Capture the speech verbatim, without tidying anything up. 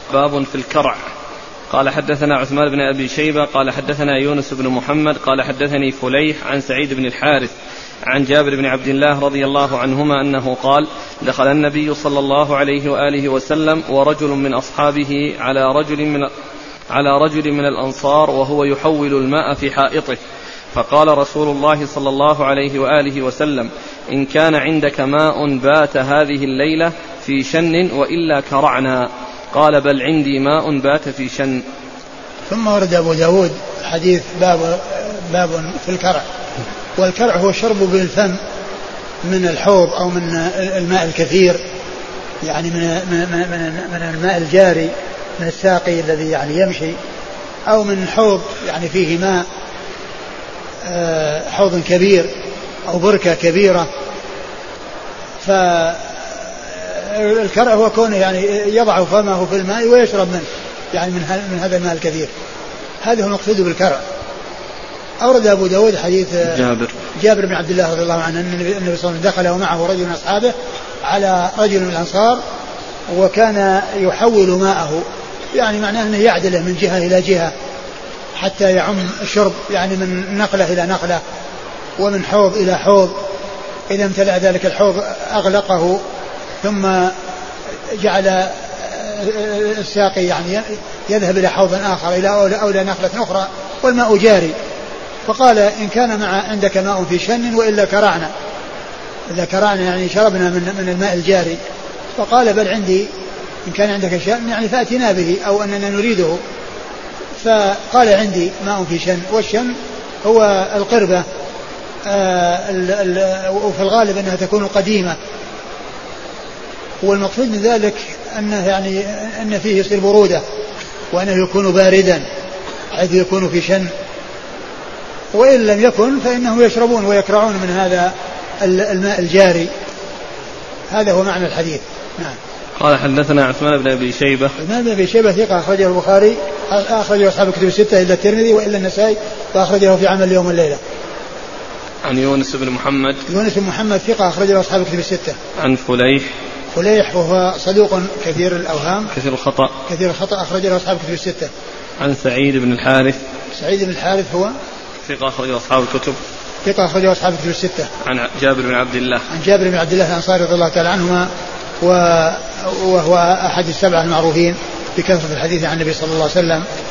باب في الكرع. قال حدثنا عثمان بن أبي شيبة قال حدثنا يونس بن محمد قال حدثني فليح عن سعيد بن الحارث عن جابر بن عبد الله رضي الله عنهما أنه قال دخل النبي صلى الله عليه وآله وسلم ورجل من أصحابه على رجل من, على رجل من الأنصار وهو يحول الماء في حائطه، فقال رسول الله صلى الله عليه وآله وسلم إن كان عندك ماء بات هذه الليلة في شن وإلا كرعنا. قال بل عندي ماء بات في شن. ثم ورد أبو داود حديث باب, باب في الكرع. والكرع هو شرب بالفم من الحوض أو من الماء الكثير، يعني من, من, من, من الماء الجاري من الساقي الذي يعني يمشي، أو من حوض يعني فيه ماء، حوض كبير أو بركة كبيرة. فالكرع هو كونه يعني يضع فمه في الماء ويشرب منه، يعني من هذا الماء الكثير. هذا هو المقصود بالكرع. أورد أبو داود حديث جابر جابر بن عبد الله رضي الله عنه أن النبي صلى الله عليه وسلم دخل ومعه رجل من أصحابه على رجل من الأنصار وكان يحول ماءه، يعني معناه أنه يعدله من جهة إلى جهة حتى يعم الشرب، يعني من نقلة إلى نقلة ومن حوض إلى حوض. إذا امتلأ ذلك الحوض أغلقه ثم جعل الساقي يعني يذهب إلى حوض آخر إلى أو إلى نقلة أخرى والماء جاري. فقال إن كان مع عندك ماء في شن وإلا كرعنا، إذا كرعنا يعني شربنا من, من الماء الجاري. فقال بل عندي إن كان عندك شن يعني فأتنا به أو أننا نريده. فقال عندي ماء في شن، والشن هو القربة، وفي الغالب أنها تكون قديمة. والمقصود من ذلك أنه يعني أن فيه يصير برودة وأنه يكون باردا حيث يكون في شن، وإن لم يكن فإنهم يشربون ويكرعون من هذا الماء الجاري. هذا هو معنى الحديث. نعم. قال حدثنا عثمان بن أبي شيبة. عثمان بن أبي شيبة ثقة أخرجه البخاري، أخرجه أصحاب الكتب الستة إلا الترمذي وإلا النسائي، وأخرجه في عمل يوم الليلة. عن يونس بن محمد. يونس بن محمد ثقة أخرجه أصحاب الكتب الستة. عن فليح. فليح وهو صدوق كثير الأوهام كثير الخطأ كثير الخطأ أخرجه أصحاب الكتب الستة. عن سعيد بن الحارث. سعيد بن الحارث هو ثقة أخرجه أصحاب الكتب ثقة أخرجه أصحاب الكتب الستة. عن جابر بن عبد الله. عن جابر بن عبد الله الأنصاري رضي الله تعالى عنهما، وهو أحد السبعة المعروفين بكثرة الحديث عن النبي صلى الله عليه وسلم.